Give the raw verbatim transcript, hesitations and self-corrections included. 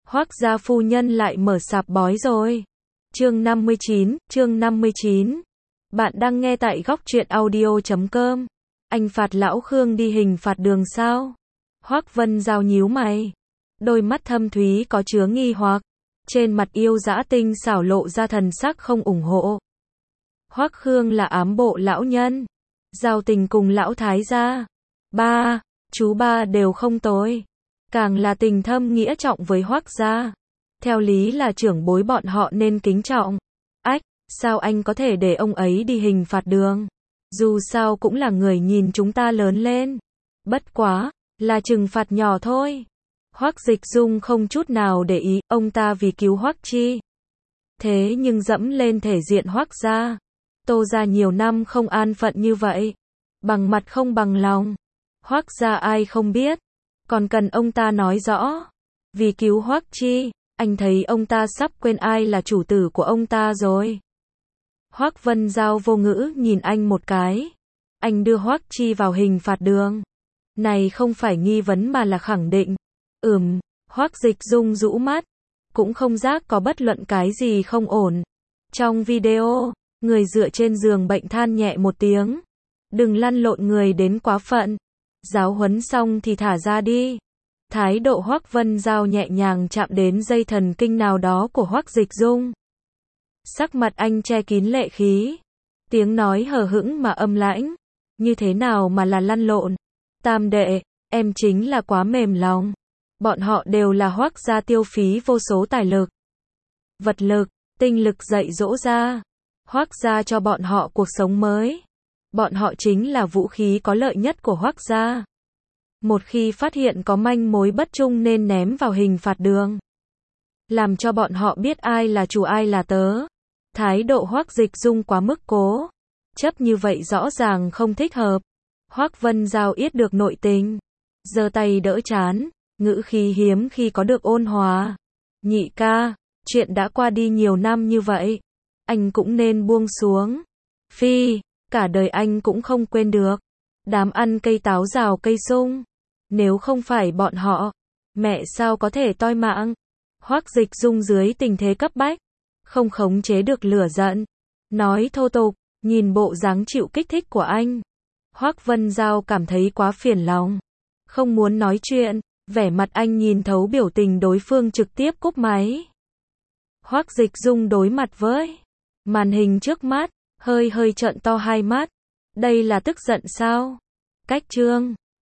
Hoắc gia phu nhân lại mở sạp bói rồi. Chương năm mươi chín, chương năm mươi chín. Bạn đang nghe tại góc truyện audio chấm com. Anh phạt lão Khương đi hình phạt đường sao? Hoắc Vân Giao nhíu mày. Đôi mắt thâm thúy có chứa nghi hoặc. Trên mặt yêu dã tinh xảo lộ ra thần sắc không ủng hộ. Hoắc Khương là ám bộ lão nhân. Giao tình cùng lão thái gia. Ba, chú ba đều không tồi. Càng là tình thâm nghĩa trọng với Hoắc gia. Theo lý là trưởng bối bọn họ nên kính trọng. Ách, sao anh có thể để ông ấy đi hình phạt đường? Dù sao cũng là người nhìn chúng ta lớn lên. Bất quá, là trừng phạt nhỏ thôi. Hoắc Dịch Dung không chút nào để ý, ông ta vì cứu Hoắc Chi. Thế nhưng dẫm lên thể diện Hoắc gia. Tô gia nhiều năm không an phận như vậy. Bằng mặt không bằng lòng. Hoắc gia ai không biết. Còn cần ông ta nói rõ. Vì cứu Hoắc Chi, anh thấy ông ta sắp quên ai là chủ tử của ông ta rồi. Hoắc Vân Giao vô ngữ nhìn anh một cái. Anh đưa Hoắc Chi vào hình phạt đường. Này không phải nghi vấn mà là khẳng định. Ừm, Hoắc Dịch Dung rũ mắt. Cũng không giác có bất luận cái gì không ổn. Trong video, người dựa trên giường bệnh than nhẹ một tiếng. Đừng lăn lộn người đến quá phận. Giáo huấn xong thì thả ra đi. Thái độ Hoắc Vân Giao nhẹ nhàng chạm đến dây thần kinh nào đó của Hoắc Dịch Dung. Sắc mặt anh che kín lệ khí. Tiếng nói hờ hững mà âm lãnh. Như thế nào mà là lăn lộn? Tam đệ, em chính là quá mềm lòng. Bọn họ đều là Hoắc gia tiêu phí vô số tài lực, vật lực, tinh lực dạy dỗ ra. Hoắc gia cho bọn họ cuộc sống mới. Bọn họ chính là vũ khí có lợi nhất của Hoắc gia. Một khi phát hiện có manh mối bất trung nên ném vào hình phạt đường. Làm cho bọn họ biết ai là chủ ai là tớ. Thái độ Hoắc Dịch Dung quá mức cố chấp như vậy rõ ràng không thích hợp. Hoắc Vân Giao yết được nội tình. Giơ tay đỡ trán, ngữ khí hiếm khi có được ôn hòa. Nhị ca, chuyện đã qua đi nhiều năm như vậy. Anh cũng nên buông xuống. Phi, cả đời anh cũng không quên được. Đám ăn cây táo rào cây sung. Nếu không phải bọn họ, mẹ sao có thể toi mạng. Hoắc Dịch Dung dưới tình thế cấp bách, không khống chế được lửa giận. Nói thô tục, nhìn bộ dáng chịu kích thích của anh. Hoắc Vân Giao cảm thấy quá phiền lòng. Không muốn nói chuyện, vẻ mặt anh nhìn thấu biểu tình đối phương trực tiếp cúp máy. Hoắc Dịch Dung đối mặt với màn hình trước mắt, hơi hơi trợn to hai mắt. Đây là tức giận sao? Cách chương